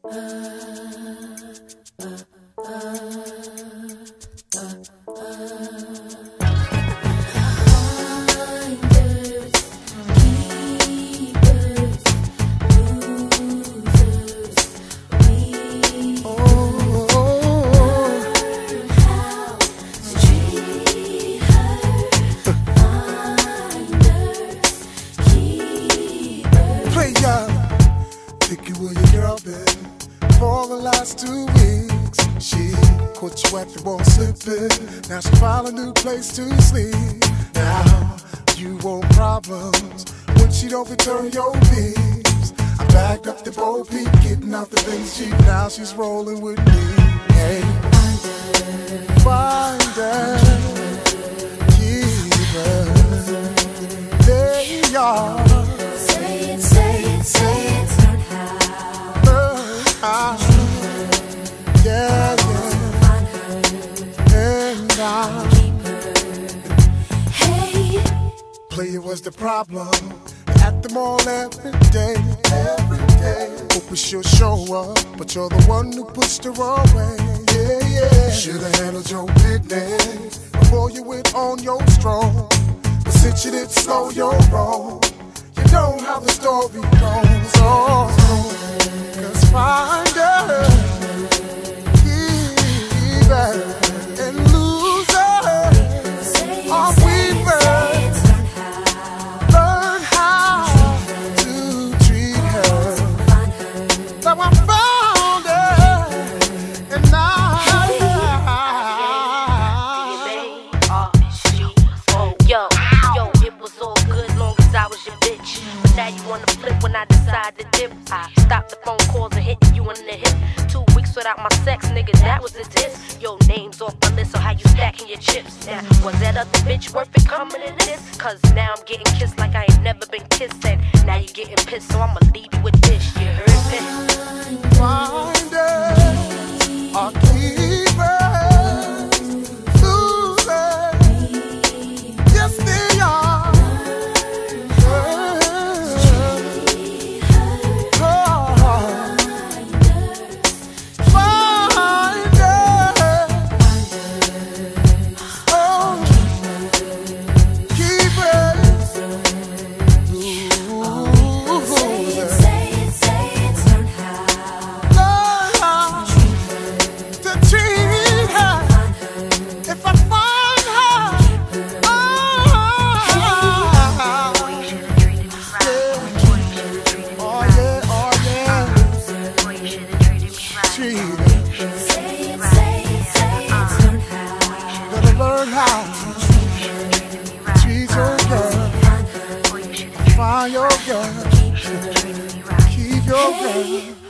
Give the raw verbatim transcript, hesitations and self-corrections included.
Picky where your girl been for the last two weeks. She caught you at the wall slipping. Now she found a new place to sleep. Now you want problems when she don't return your beats. I backed up the Bo Peep, getting out the things cheap. Now she's rolling with me. Hey, find her, keep her. They are. Say it, say it, say it. Yeah, yeah. And I Hey, player was the problem at the mall every day, every day. Hope she'll show up, but you're the one who pushed her away. Yeah, yeah. Should've handled your business before you went on your stroll. But since you didn't slow your roll, you know how the story goes. Oh, cause find her, keep her, and lose her. Are we first? Learn how to treat her. So I found her, and now Yo, yo, it was all good long as I was your bitch. But now you wanna flip when I decide to dip. I stopped the phone calls and hitting you in the hip. Two weeks without my sex, nigga, that was a diss. Your name's off my list, so how you stacking your chips? Now, was that other bitch worth it coming to this? Cause now I'm getting kissed like I ain't never been kissed. And now you getting pissed, so I'ma leave you with this. You heard me? find her, I'll keep her. Find your girl, keep your girl.